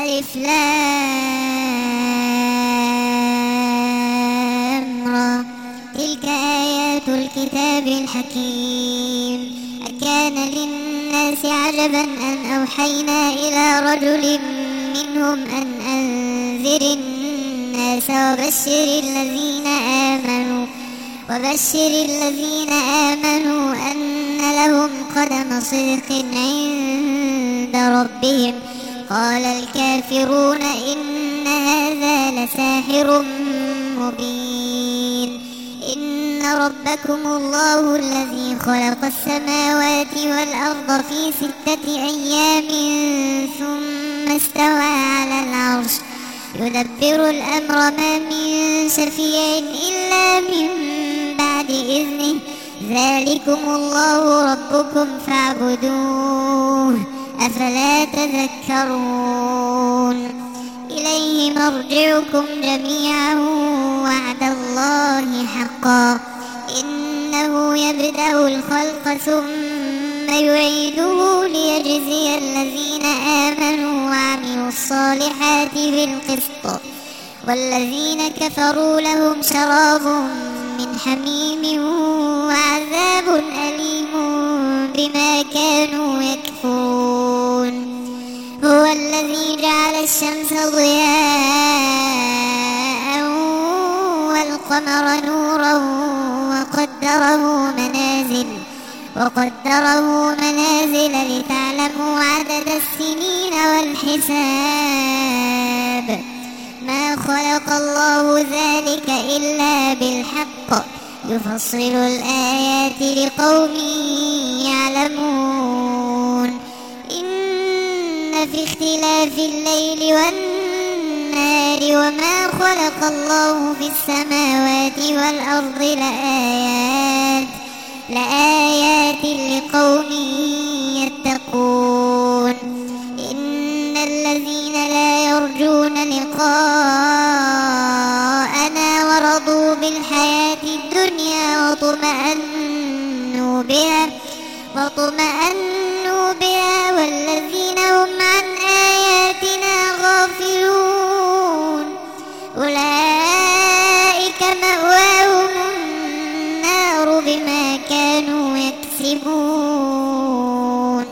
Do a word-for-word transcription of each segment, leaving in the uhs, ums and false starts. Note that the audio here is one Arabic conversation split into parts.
ألف لام را. تلك آيات الكتاب الحكيم. أكان للناس عجبا أن أوحينا إلى رجل منهم أن أنذر الناس وبشر الذين آمنوا وبشر الذين آمنوا أن لهم قدم صدق عند ربهم. قال الكافرون إن هذا لساحر مبين. إن ربكم الله الذي خلق السماوات والأرض في ستة أيام ثم استوى على العرش يدبر الأمر ما من شفيع إلا من بعد إذنه. ذلكم الله ربكم فاعبدوه أفلا تذكرون. إليه مرجعكم جميعا وعد الله حقا. إنه يبدأ الخلق ثم يعيده ليجزي الذين آمنوا وعملوا الصالحات بالقسط والذين كفروا لهم شراب من حميم وعذاب أليم بما كانوا يكفرون. هو الذي جعل الشمس ضياء والقمر نورا وقدره منازل وقدره منازل لتعلموا عدد السنين والحساب. ما خلق الله ذلك إلا بالحق يفصل الآيات لقوم يعلمون. إن في اختلاف الليل والنهار وما خلق الله في السماوات والأرض لآيات لآيات لقوم يتقون. إن الذين لا يرجون لقاءنا ورضوا بالحياة الدنيا وطمأنوا بها وطمأنوا بها والذين هم عن آياتنا غافلون أولئك مأواهم النار بما كانوا يكسبون.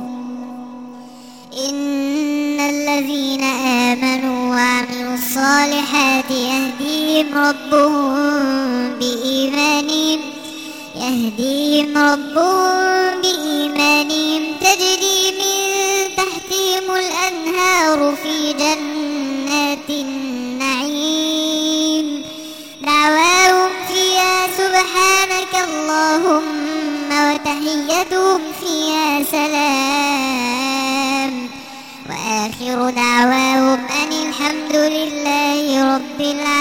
إن الذين آمنوا وعملوا الصالحات يهديهم ربهم بإيمانهم يهديهم ربهم بإيمانهم تجري من تحتهم الأنهار في جنات النعيم. دعواهم فيها سبحانك اللهم وتحيتهم فيها سلام وآخر دعواهم أن الحمد لله رب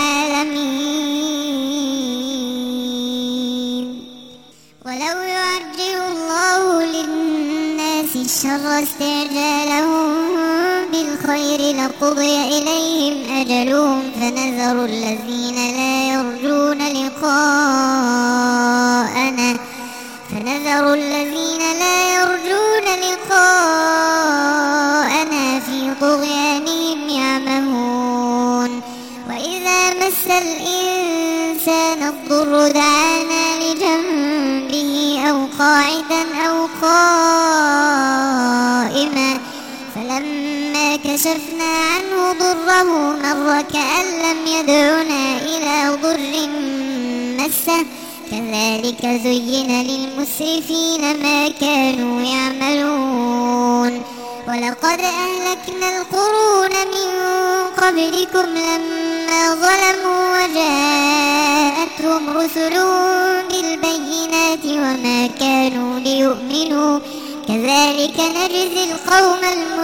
العالمين. ولو يعجل الله للناس الشر استعجالهم بالخير لقضي إليهم أجلهم فنذر الذين لا يرجون لقاءنا فنذر الذين لا يرجون لقاءنا في طغيانهم يعمهون. وإذا مس الإنسان الضر دعانا لجنبه أو قاعدا أو قائما فلما كشفنا عنه ضره مر كأن لم يدعنا إلى ضر مسه. كذلك زين للمسرفين ما كانوا يعملون. ولقد أهلكنا القرون من قبلكم لما ظلموا وجاءتهم رسلهم بالبينات وما كانوا ليؤمنوا كذلك نجزي القوم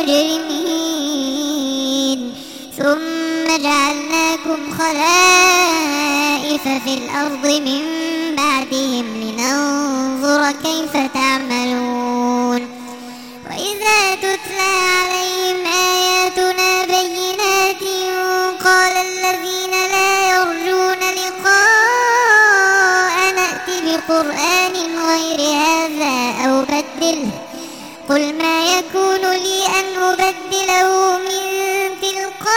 المجرمين. ثم جعلناكم خلائف في الأرض من بعدهم لننظر كيف تعملون. وإذا تتلى عليهم آياتنا بينات قال الذين لا يرجون لقاءنا ائت بقرآن غير هذا أو بدله قل ما يكون لي أن أبدله من تلقاء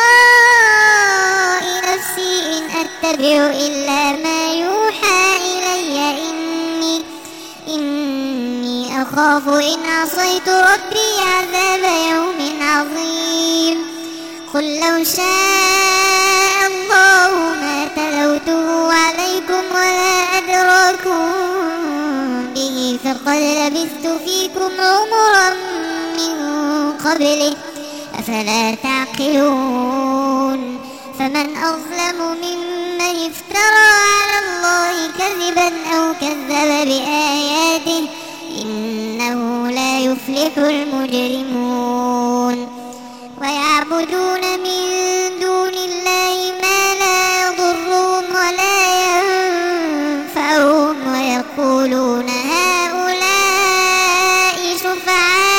أتبع إلا ما يوحى إلي إني إني أخاف إن عصيت ربي عذاب يوم عظيم قل لو شاء الله ما تلوته عليكم ولا أدراكم به فقد لبثت فيكم عمرا من قبله أفلا تعقلون فمن أظلم ممن افترى على الله كذبا أو كذب بآياته إنه لا يفلح المجرمون ويعبدون من دون الله ما لا يضرهم ولا ينفعهم ويقولون هؤلاء شفعاؤنا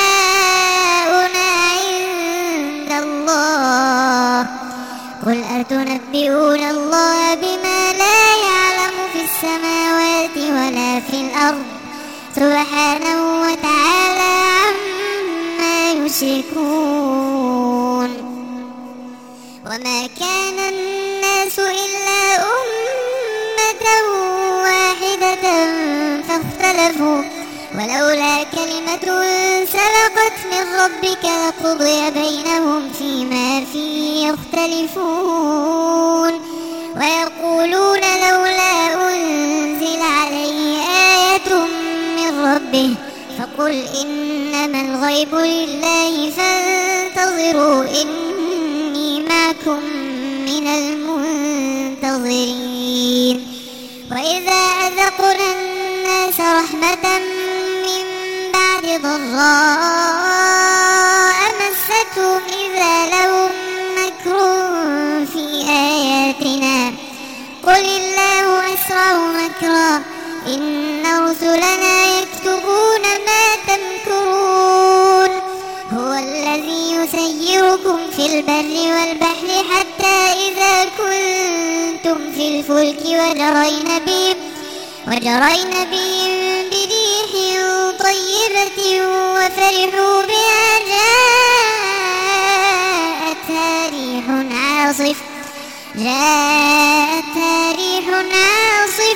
عند الله قل أتنبئون الله بما لا يعلم في السماوات ولا في الأرض سبحانه وتعالى عما يشركون وما كان الناس إلا أمة واحدة فاختلفوا ولولا كلمة سبقت من ربك لقضي بينهم فيما فيه يختلفون ويقولون لولا أنزل عليه آية من ربه فقل إنما الغيب لله فانتظروا إني معكم من المنتظرين وإذا أذقنا الناس رحمة من بعد ضراء مستهم إذا لهم مكر في آياتنا قل الله أسرع مكرا إن رسلنا يكتبون ما تمكرون هو الذي يسيركم في البر والبحر حتى إذا كنتم في الفلك وجرين بهم وجرين بهم بريح طيبة وفرحوا بها جاءتها ريح عاصف جاءتها ريح عاصف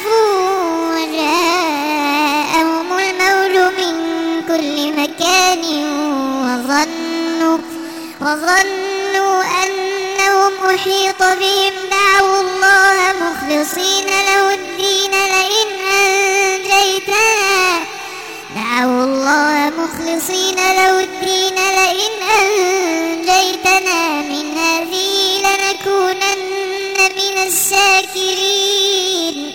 وجاءهم الموج من كل مكان وظنوا وظنوا أنهم أحيط بهم دعوا الله مخلصين له الدين لئن أنجيتنا دعوا الله مخلصين له الدين لئن أنجيتنا من هذه لنكونن من الشاكرين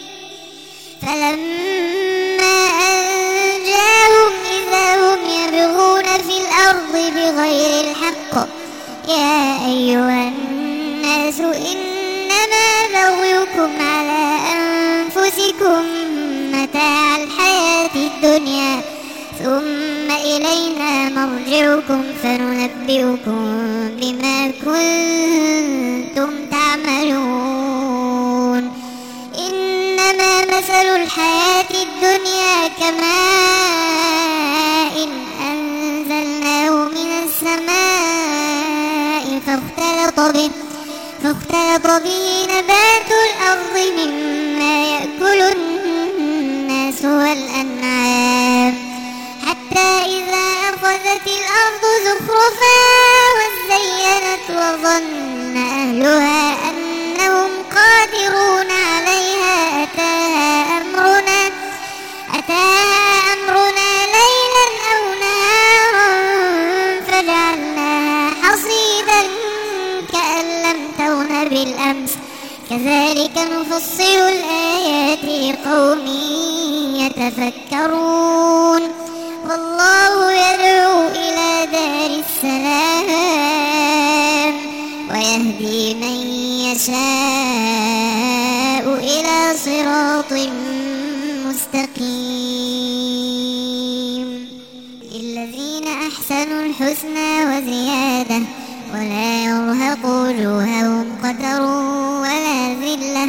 فلما أنجاهم إذا هم يبغون في الأرض بغير الحق يا أيها الناس إنما بغيكم على أنفسكم متاع الحياة الدنيا ثم إلينا مرجعكم فننبئكم بما كنتم تعملون إنما مثل الحياة الدنيا كماء أنزلناه من السماء فاختلط به فاختلط به نبات الأرض مما يأكل الناس والأنعام حتى إذا أخذت الأرض زخرفا وزينت وظن أهلها أنهم قادرون عليها أتاها أمرنا أتاها أمرنا ليلا أو نهارا فجعلناها حصيدا كأن لم تغن بالأمس كذلك نفصل الآيات لقوم يتفكرون والله يدعو إلى دار السلام ويهدي من يشاء إلى صراط مستقيم للذين أحسنوا الحسنى وزيادة ولا يرهق وجوههم قتر ولا ذلة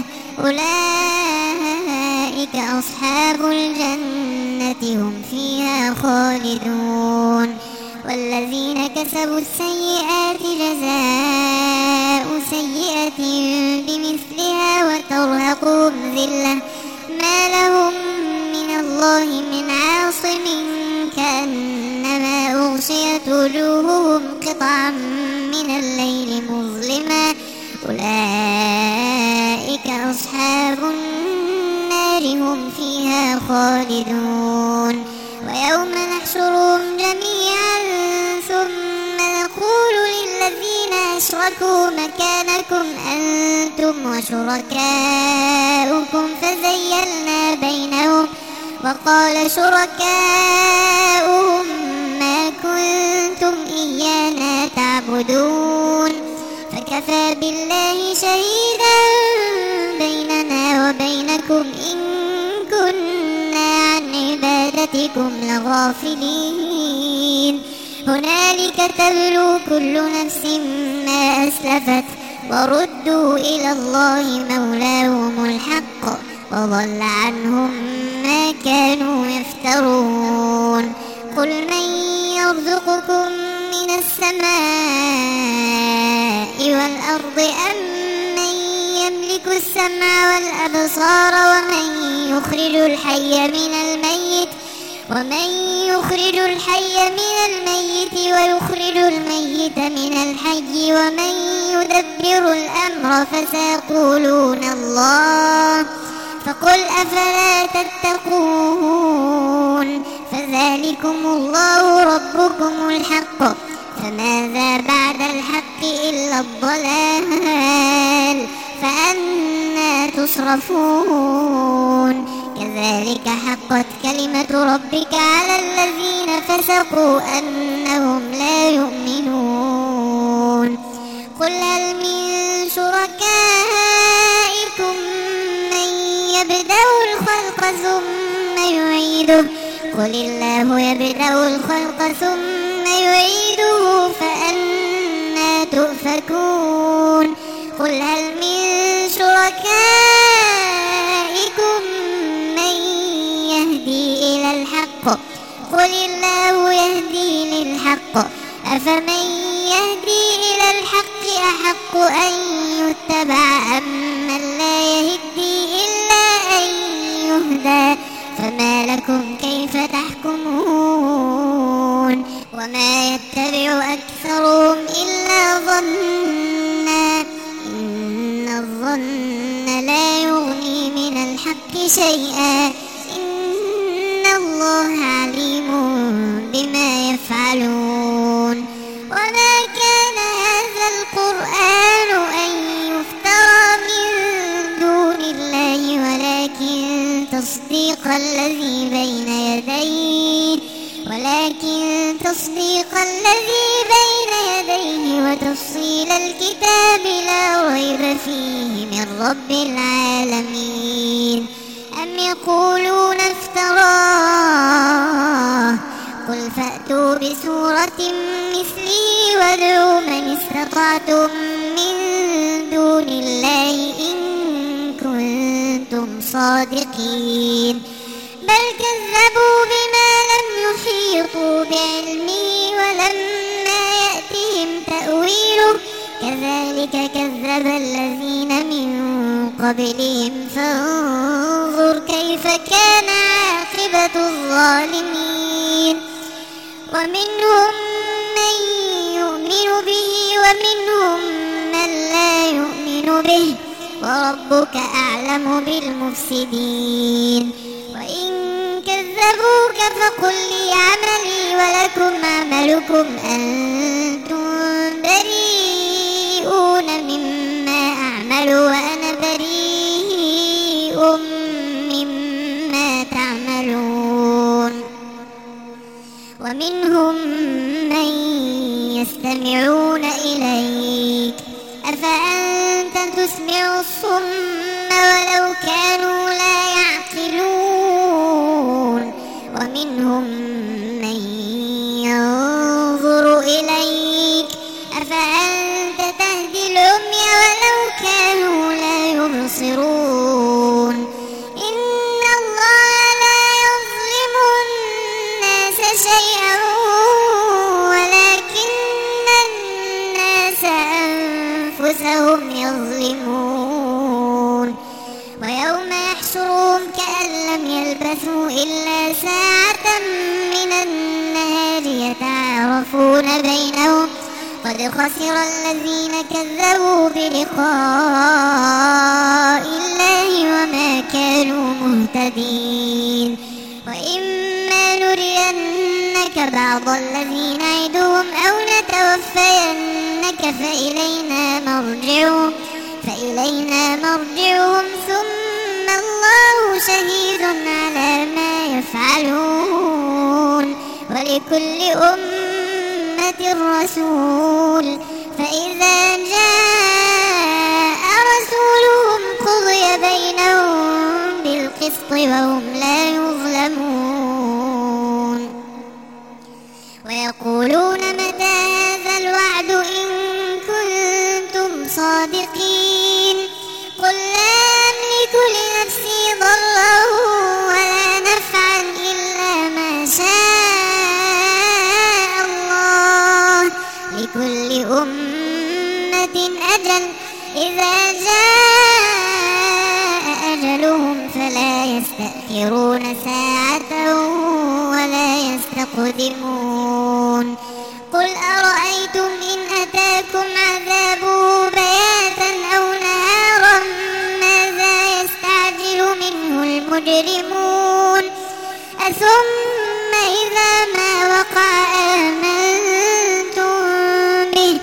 أولئك أصحاب الجنة هم فيها خالدون والذين كسبوا السيئات جزاء سيئة بمثلها وتوفيق وترهقهم ذلة ما لهم من الله من عاصم كأنما أغشيت وجوههم قطعا من الليل مظلما أولئك أصحاب النار هم فيها خالدون ويوم نحشرهم جميعا ثم نقول للذين أشركوا مكانكم أنتم وشركاؤكم فزيلنا بينهم وقال شركاؤهم ما كنتم إيانا تعبدون فكفى بالله شهيدا بيننا وبينكم إن كنا عن عبادتكم لغافلين هنالك تبلو كل نفس ما أسلفت وردوا إلى الله مولاهم الحق وضل عنهم ما كانوا يفترون قل من يرزقكم من السماء والأرض أم من يملك السمع والأبصار ومن يخرج الحي من الميت ومن يخرج الحي من الميت ويخرج الميت من الحي ومن يدبر الأمر فسيقولون الله فقل أفلا تتقون فذلكم الله ربكم الحق فماذا بعد الحق إلا الضلال فأنى تصرفون كذلك حقت كلمة ربك على الذين فسقوا أنهم لا يؤمنون قل هل من شركائكم من يبدأ الخلق ثم يعيده قل الله يبدأ الخلق ثم يعيده فأنى تؤفكون قل هل من شركائكم من يهدي إلى الحق قل الله يهدي للحق أفمن يهدي إلى الحق أحق أن يتبع أم من لا يهدي إلا أن يهدى فما لكم كيف تحكمون وما يتبع أكثرهم إلا ظنا إن الظن لا يغني من الحق شيئا إن الله عليم بما يفعلون وما كان هذا القرآن أن يفترى من دون الله ولكن تصديق الذي بين يديه ولكن تصديق الذي بين يديه وتفصيل الكتاب لا ريب فيه من رب العالمين أم يقولون افتراه قل فأتوا بسورة مثله وادعوا من استطعتم من دون الله إن كنتم صادقين بل كذبوا بما لم يحيطوا بعلمه ولما يأتهم تأويله كذلك كذب الذين من قبلهم فانظر كيف كان عاقبة الظالمين ومنهم من يؤمن به ومنهم من لا يؤمن به وربك أعلم بالمفسدين وإن كذبوك فقل لي عملي ولكم عملكم أنتم بريئون مما أعمل وأنا بريء مما تعملون ومنهم من يستمعون إليك أفأنت تسمع الصم ولو كانوا لا يعقلون ومنهم من ينظر إليك أفأنت تهدي العمي ولو كانوا لا يبصرون إن الله لا يظلم الناس شيئا ولكن الناس أنفسهم يظلمون ويوم يحشرهم كأن لم يلبثوا إلا ساعة من النهار يتعارفون بينهم قد خسر الذين كذبوا بلقاء الله وما كانوا مهتدين. وإما نرينك بعض الذي نعدهم أو نتوفينك فإلينا مرجعهم فإلينا مرجعهم ثم الله شهيد على ما يفعلون ولكل أمة رسول فإذا جاء رسولهم قضي بينهم بالقسط وهم لا يظلمون. ويقولون متى هذا الوعد إن كنتم صادقين قل لا أملك لنفسي ضرا ولا نفعا إلا ما شاء الله لكل أمة أجل إذا جاء أجلهم فلا يستأخرون ساعة ولا يستقدمون. قل أرأيتم إن أتاكم عذابه بياتا أو نهارا ماذا يستعجل منه المجرمون أثم إذا ما وقع آمنتم به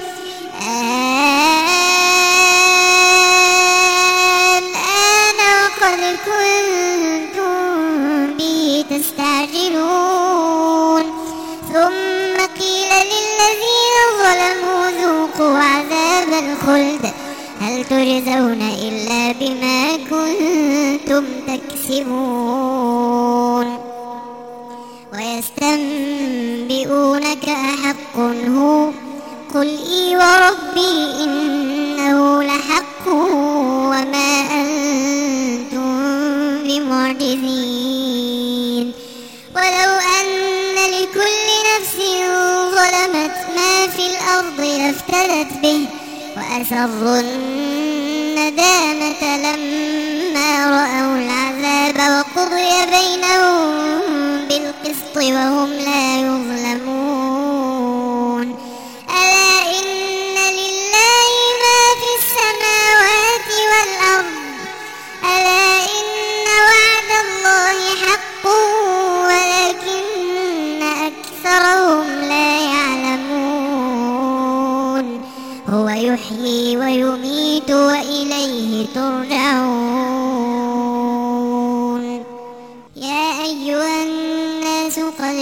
الآن وقد كنتم به تستعجلون. ثم قيل للذين ظلموا ذوقوا عذاب الخلد هل تجزون إلا بما كنتم تكسبون. ويستنبئونك أحق هو قل إي وربي إنه لحق وما أنتم بمعجزين. ولو أن لكل نفس ظلمت ما في الأرض لافتدت به وأسروا الندامة لما رأوا العذاب وقضي بينهم بالقسط وهم لا يظلمون. ألا إن لله ما في السماوات والأرض ألا إن وعد الله حق ولكن أكثرهم لا يعلمون. هو يحيي ويميت وإليه ترجعون. يا أيها الناس قد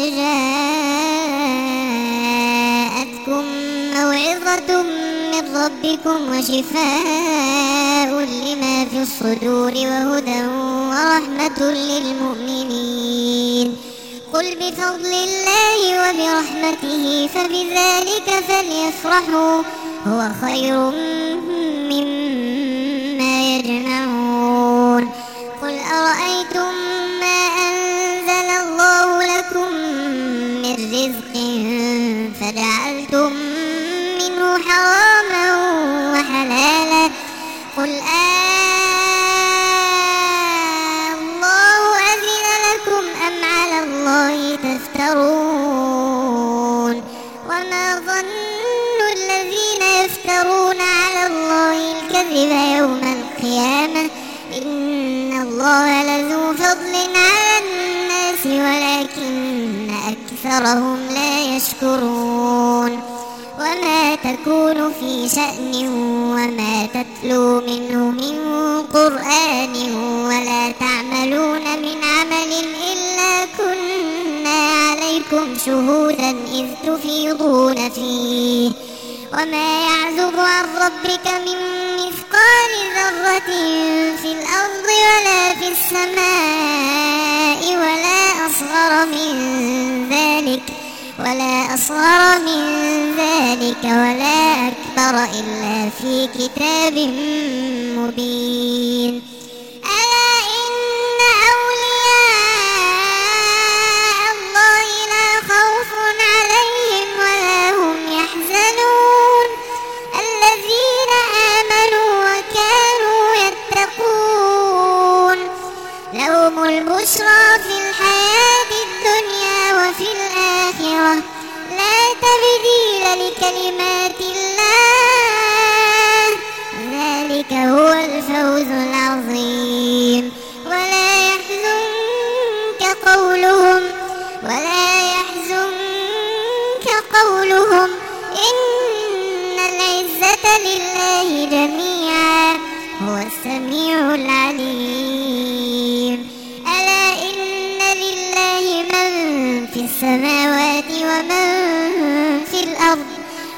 جاءتكم موعظة من ربكم وشفاء لما في الصدور وهدى ورحمة للمؤمنين. قل بفضل الله وبرحمته فبذلك فليفرحوا هو خير مما يجمعون. قل أرأيتم ما أنزل الله لكم من رزق فجعلتم منه حراما وحلالا قل الله أذن لكم أم على الله تفترون. وما ظن الذين يفترون على الله الكذب يوم القيامة إن الله لذو فضل على الناس ولكن أكثرهم لا يشكرون. وما تكون في شأن وما تتلو منه من قرآن ولا تعملون من عمل إلا كنا عليكم شهودا إذ تفيضون فيه. وما يعزب عن ربك من مثقال ذرة في الأرض ولا في السماء ولا أصغر من ذلك ولا أصغر من ذلك ولا أكبر إلا في كتاب مبين. ألا إن أولياء الله لا خوف عليهم ولا هم يحزنون الذين آمنوا وكانوا يتقون.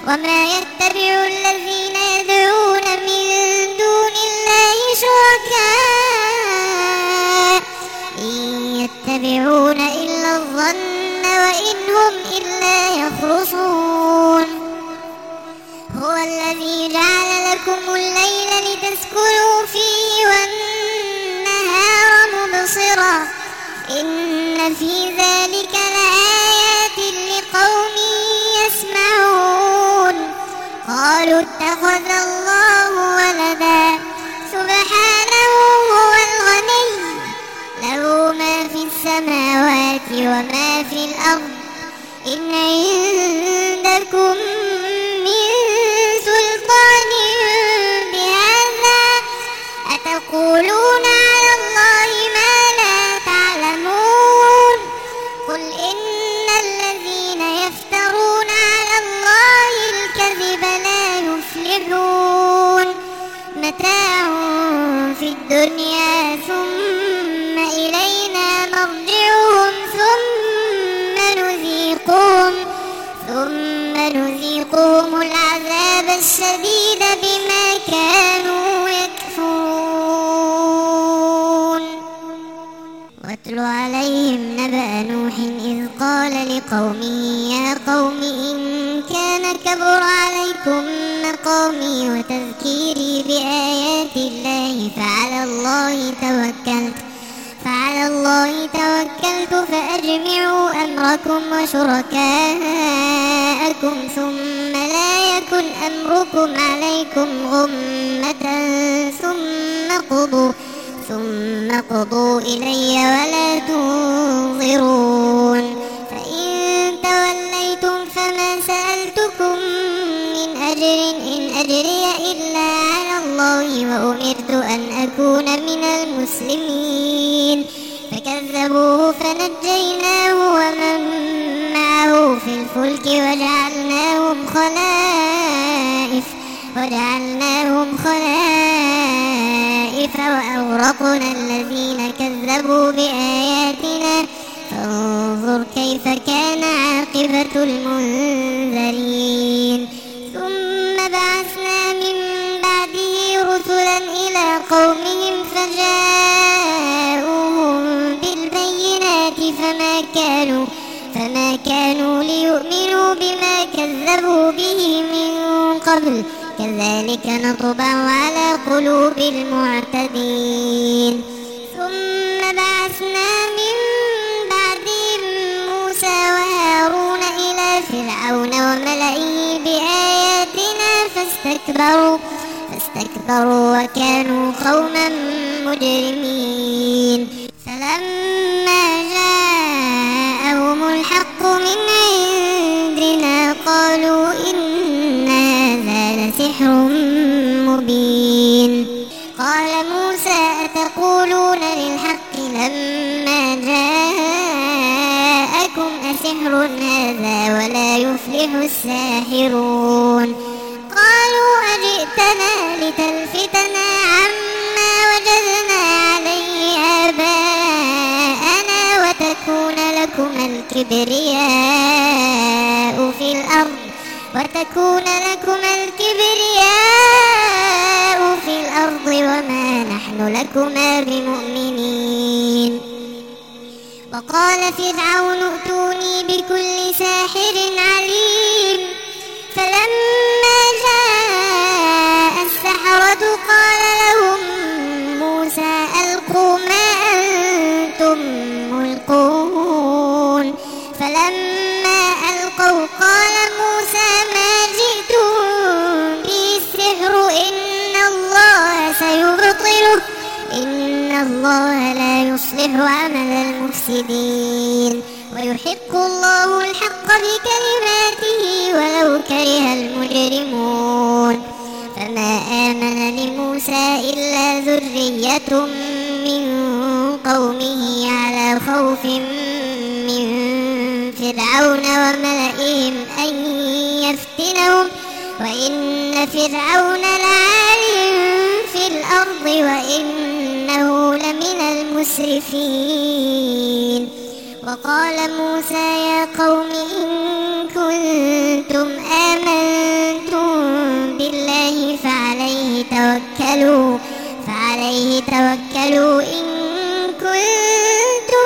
وما يتبع الذين يدعون من دون الله شركاء إن يتبعون إلا الظن وإن هم إلا يخرصون هو الذي جعل لكم الليل لتسكنوا فيه والنهار مبصرا إن في ذلك لآيات لقوم يسمعون قالوا اتخذ الله ولدا سبحانه هو الغني له ما في السماوات وما في الأرض إن عندكم من سلطان بهذا أتقولون على الله ما لا تعلمون قل إن الذين يفترون على الله الكذب لا يفلحون متاع في الدنيا ثم إلينا مرجعهم ثم نذيقهم ثم نذيقهم العذاب الشديد بما كانوا يكفرون واتل عليهم نبأ نوح إذ قال لقومه يا قوم إن كان كبر عليكم مقامي وتذكيري بآيات الله فعلى الله توكلت فعلى الله توكلت فأجمعوا أمركم وشركاءكم ثم لا يكن أمركم عليكم غمة ثم قضوا ثم قضوا إلي ولا تنظرون فإن توليتم فما سألتكم من أجر إن أجري إلا على الله وأمرت أن أكون من المسلمين فكذبوه فنجيناه ومن معه في الفلك وجعلناهم خلائف وجعلناهم خلائف وأغرقنا الذين كذبوا بآياتنا فانظر كيف كان عاقبة المنذرين ثم بعثنا من بعده رسلا إلى قومهم فجاءوهم بالبينات فما كانوا فما كانوا ليؤمنوا بما كذبوا به من قبل كذلك نطبع على قلوب المعتدين ثم بعثنا من بعدهم موسى وهارون إلى فرعون وملئه بآياتنا فاستكبروا فاستكبروا وكانوا قوما مجرمين فلما جاءهم الحق من عندنا قالوا إن هذا لسحر مبين قال موسى أتقولون للحق لما جاءكم أسحر هذا ولا يفلح الساحرون قالوا أجئتنا لتلفتنا عما وجدنا عليه آباءنا وتكون لكم الكبرياء في الأرض وتكون لكم الكبرياء في الأرض وما نحن لكما بمؤمنين وقال فرعون ائتوني بكل ساحر عليم فلما جاء السحرة قال لهم موسى ألقوا ما أنتم ملقون فلما ألقوا قال موسى ما جئتم به السحر إن الله سيبطله إن الله لا يصلح عمل المفسدين ويحق الله الحق بكلماته ولو كره المجرمون فما آمن لموسى إلا ذرية من قومه على خوف من فرعون وملئهم أن يفتنهم وإن فرعون لعال في الأرض وإنه لمن المسرفين وقال موسى يا قوم إن كنتم آمنتم فعليه توكلوا فعليه توكلوا إن كنتم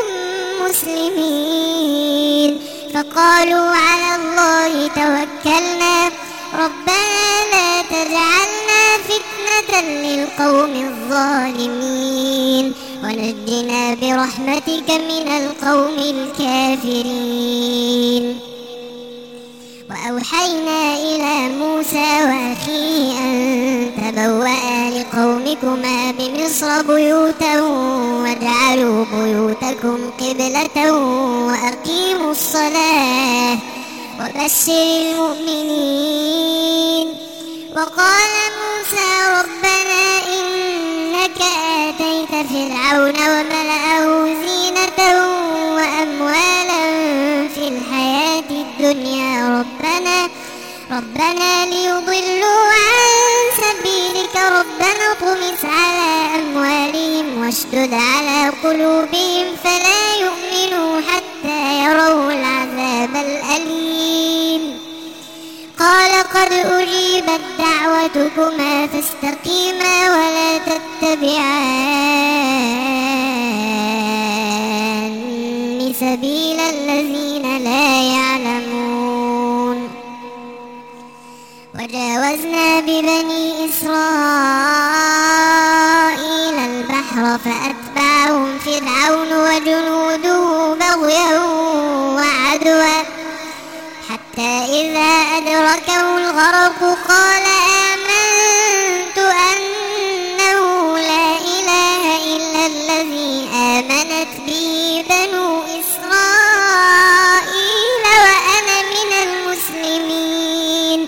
مسلمين. فقالوا على الله توكلنا ربنا لا تجعلنا فتنة للقوم الظالمين ونجنا برحمتك من القوم الكافرين. وأوحينا إلى موسى وأخيه أن تبوأ لقومكما بمصر بيوتا واجعلوا بيوتكم قبلة وأقيموا الصلاة وبشر المؤمنين. وقال موسى ربنا إنك آتيت فرعون وملأه زينة وأموالا في الحياة الدنيا ربنا ربنا ليضلوا عن سبيلك ربنا اطمس على أموالهم واشدد على قلوبهم فلا يؤمنوا حتى يروا العذاب الأليم. قال قد أجيبت دعوتكما فاستقيما ولا تتبعان سبيل الذين لا يعلمون. وجاوزنا ببني إسرائيل البحر فأتبعهم فرعون وجنوده بغيا وعدوا حتى إذا أدركه الغرق قال آمنت أنه لا إله إلا الذي آمنت به بنو إسرائيل وأنا من المسلمين.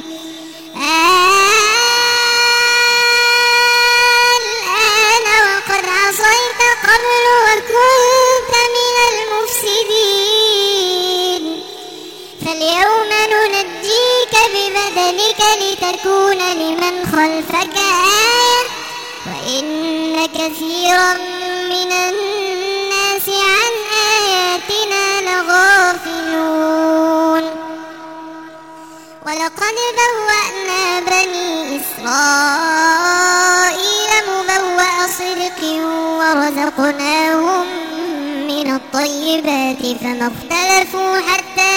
الآن وقد عصيت قبل وكنت من المفسدين فاليوم ننجيك ببدنك لتكون لمن خلفك آية وإن كثيرا من الناس عن آياتنا لغافلون. ولقد بوأنا بني إسرائيل مبوأ صدق ورزقناهم من الطيبات فما اختلفوا حتى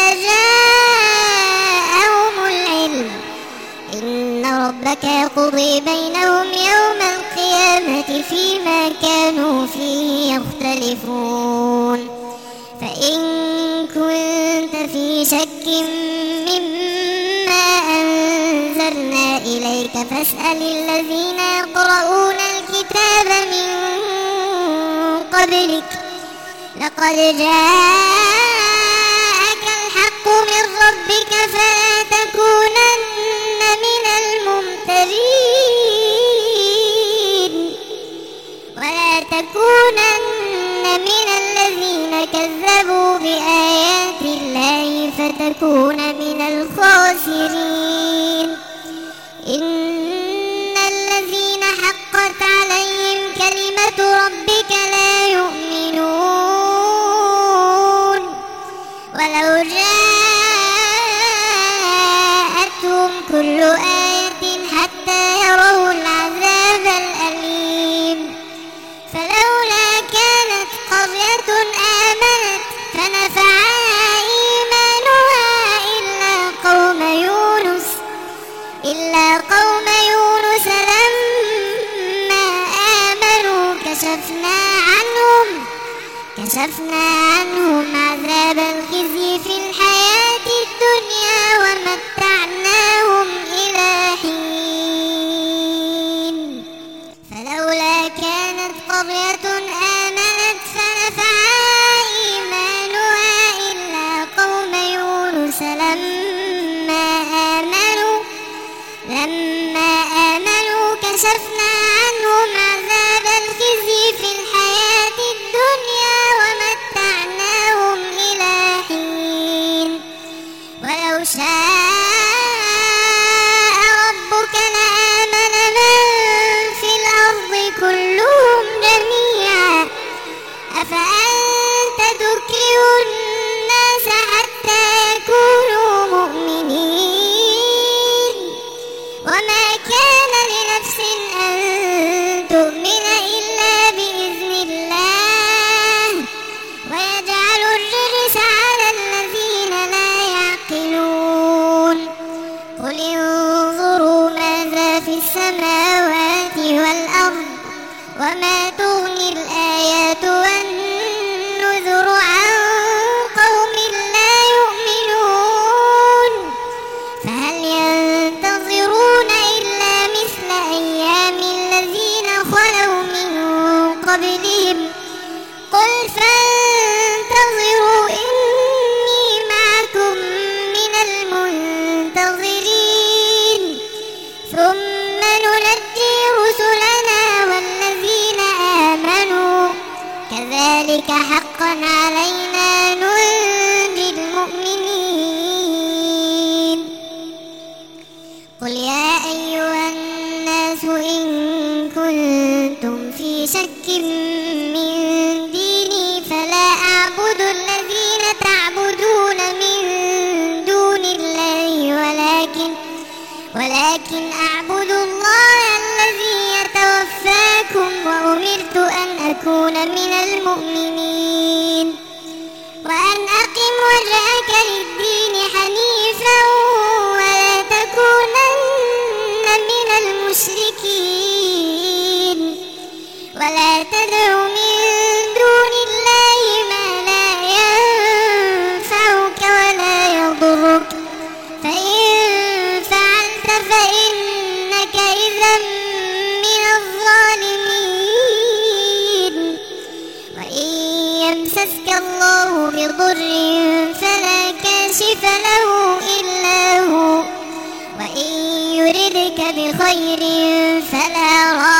جاءهم العلم إن ربك يقضي بينهم يوم القيامة فيما كانوا فيه يختلفون. فإن كنت في شك مما أنزلنا إليك فاسأل الذين يقرؤون الكتاب من قبلك لقد جاءك الحق من ربك فلا تكونن من الممترين ولا تكونن من الذين كذبوا بآيات الله فتكون من الخاسرين. إن الذين حقت عليهم كلمة ربك لا يؤمنون ولو جاءتهم كل آية حتى يروا العذاب الأليم. فلولا كانت قرية آمنت فنفعها إيمانها إلا قوم يونس إلا قوم يونس لما آمنوا كشفنا عنهم كشفنا عنهم عذاب الخزي في الحياة الدنيا ومتعناهم إلى حين. فلولا كانت قرية آمنت فنفعها إيمانها إلا قوم يونس لما آمنوا لما آمنوا كشفنا عنهم عذاب الخزي في الحياة الدنيا ومتعناهم إلى حين. ولو شاء ربك لآمن من في الأرض كلهم جميعا أفأنت تكره الناس حتى يكونوا مؤمنين. وما كان لنفس أن وما تغني الآيات والنذر عن قوم لا يؤمنون فهل ينتظرون إلا مثل أيام الذين خلوا من قبلهم قل فانتظروا إني معكم من المنتظرين ثم ننجي رسلنا والذين آمنوا كذلك حقا علينا ننجي المؤمنين قل يا أيها الناس إن كنتم في شك من ديني فلا أعبد الذين تعبدون من دون الله ولكن ولكن أعبد الله الذي يتوفاكم وأمرت أن أكون من المؤمنين وأن أقم وجهك للدين حنيفا ولا تكونن من المشركين ولا تدع من دون الله ما لا ينفعك ولا يضرك فإن فعلت فإنك إذا من الظالمين وإن يمسسك الله بضر فلا كاشف له إلا هو وإن يردك بخير فلا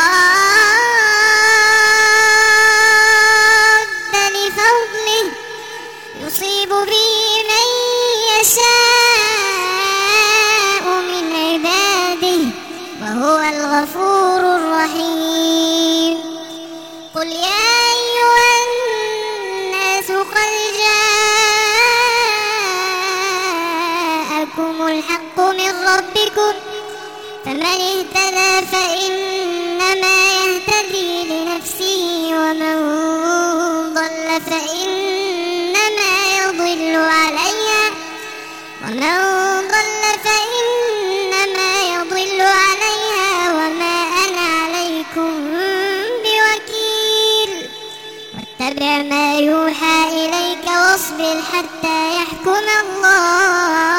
راد لفضله يصيب به من يشاء من عباده وهو الغفور الرحيم قل يا أيها الناس قد جاءكم الحق من ربكم فمن اهتدى فإنما يهتدي لنفسه ومن ضل فإنما يضل عليها ومن ضل فإنما يضل عليها وما أنا عليكم بوكيل واتبع ما يوحى إليك واصبر حتى يحكم الله